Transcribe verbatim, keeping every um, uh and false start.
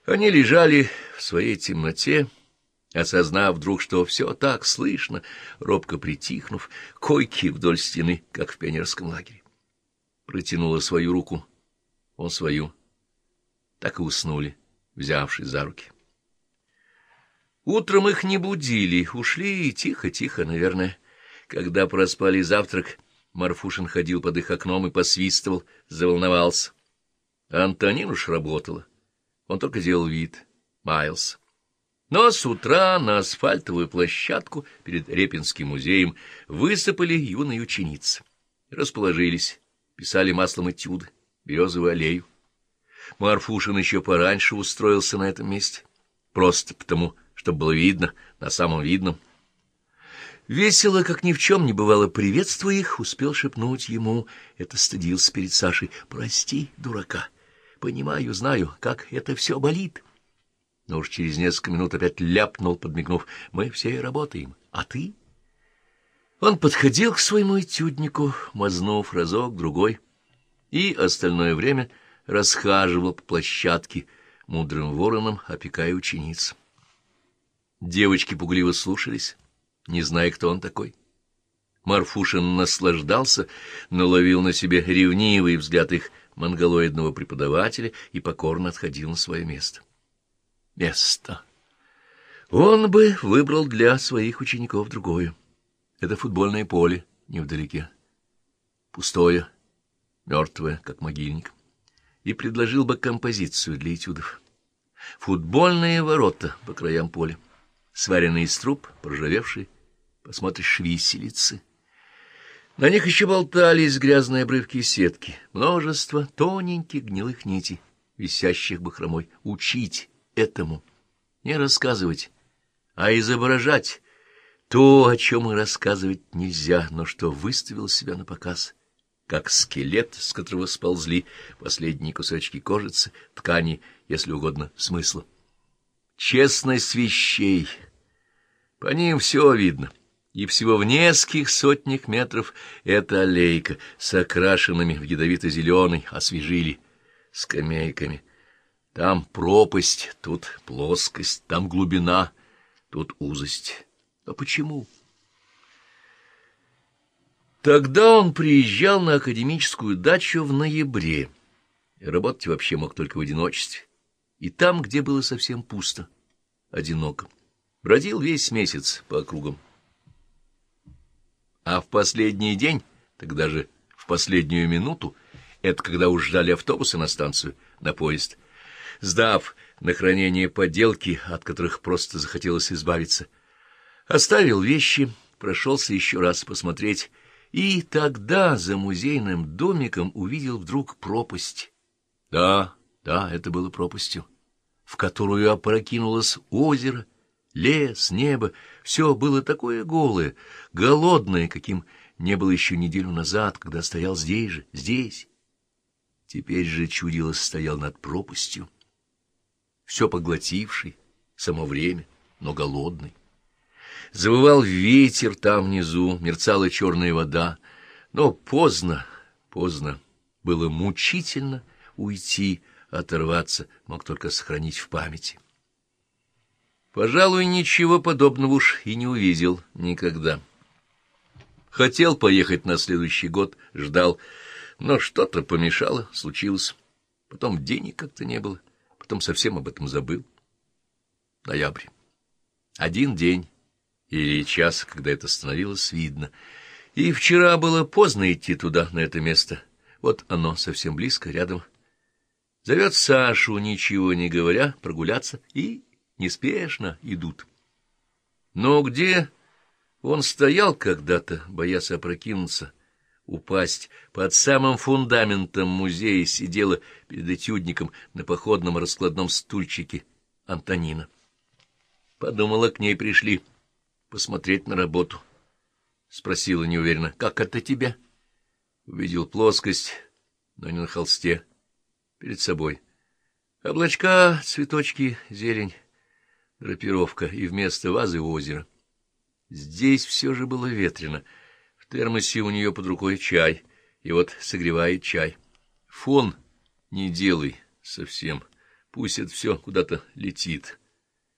Они лежали в своей темноте, осознав вдруг, что все так слышно, робко притихнув, койки вдоль стены, как в пионерском лагере. Протянула свою руку, он свою. Так и уснули, взявшись за руки. Утром их не будили, ушли тихо-тихо, наверное. Когда проспали завтрак, Марфушин ходил под их окном и посвистывал, заволновался. А Антонина уж работала. Он только делал вид, маялся. Но с утра на асфальтовую площадку перед Репинским музеем высыпали юные ученицы. Расположились, писали маслом этюды, березовую аллею. Марфушин еще пораньше устроился на этом месте, просто потому, чтобы было видно, на самом видном. Весело, как ни в чем не бывало, приветствуя их, успел шепнуть ему, это стыдился перед Сашей: «Прости, дурака, понимаю, знаю, как это все болит». Но уж через несколько минут опять ляпнул, подмигнув: «Мы все работаем, а ты?» Он подходил к своему этюднику, мазнув разок-другой, и остальное время расхаживал по площадке, мудрым вороном опекая учениц. Девочки пугливо слушались, не зная, кто он такой. Марфушин наслаждался, но ловил на себе ревнивый взгляд их монголоидного преподавателя и покорно отходил на свое место. Место. Он бы выбрал для своих учеников другое. Это футбольное поле невдалеке, пустое, мертвое, как могильник, и предложил бы композицию для этюдов. Футбольные ворота по краям поля, сваренные из труб, проржавевшие, посмотришь, виселицы. На них еще болтались грязные обрывки сетки, множество тоненьких гнилых нитей, висящих бахромой. Учить этому, не рассказывать, а изображать то, о чем и рассказывать нельзя, но что выставил себя на показ, как скелет, с которого сползли последние кусочки кожицы, ткани, если угодно, смысла. Честность вещей. По ним все видно. И всего в нескольких сотнях метров эта аллейка с окрашенными в ядовито-зеленый, освежили, скамейками. Там пропасть, тут плоскость, там глубина, тут узость. А почему? Тогда он приезжал на академическую дачу в ноябре. И работать вообще мог только в одиночестве. И там, где было совсем пусто, одиноко, бродил весь месяц по округам. А в последний день, тогда же в последнюю минуту, это когда уж ждали автобуса на станцию, на поезд, сдав на хранение поделки, от которых просто захотелось избавиться, оставил вещи, прошелся еще раз посмотреть, и тогда за музейным домиком увидел вдруг пропасть. Да, да, это было пропастью, в которую опрокинулось озеро, лес, небо. Все было такое голое, голодное, каким не было еще неделю назад, когда стоял здесь же, здесь. Теперь же чудилось стоял над пропастью, все поглотивший, само время, но голодный. Завывал ветер там внизу, мерцала черная вода, но поздно, поздно, было мучительно уйти, оторваться, мог только сохранить в памяти. Пожалуй, ничего подобного уж и не увидел никогда. Хотел поехать на следующий год, ждал, но что-то помешало, случилось. Потом денег как-то не было, потом совсем об этом забыл. Ноябрь. Один день или час, когда это становилось видно. И вчера было поздно идти туда, на это место. Вот оно, совсем близко, рядом. Зовет Сашу, ничего не говоря, прогуляться, и неспешно идут. Но где он стоял когда-то, боясь опрокинуться, упасть, под самым фундаментом музея сидела перед этюдником на походном раскладном стульчике Антонина. Подумала, к ней пришли посмотреть на работу. Спросила неуверенно: «Как это тебя?» Увидел плоскость, но не на холсте, перед собой. Облачка, цветочки, зелень, драпировка, и вместо вазы озеро. Здесь все же было ветрено. В термосе у нее под рукой чай, и вот согревает чай. Фон не делай совсем, Пусть это все куда-то летит.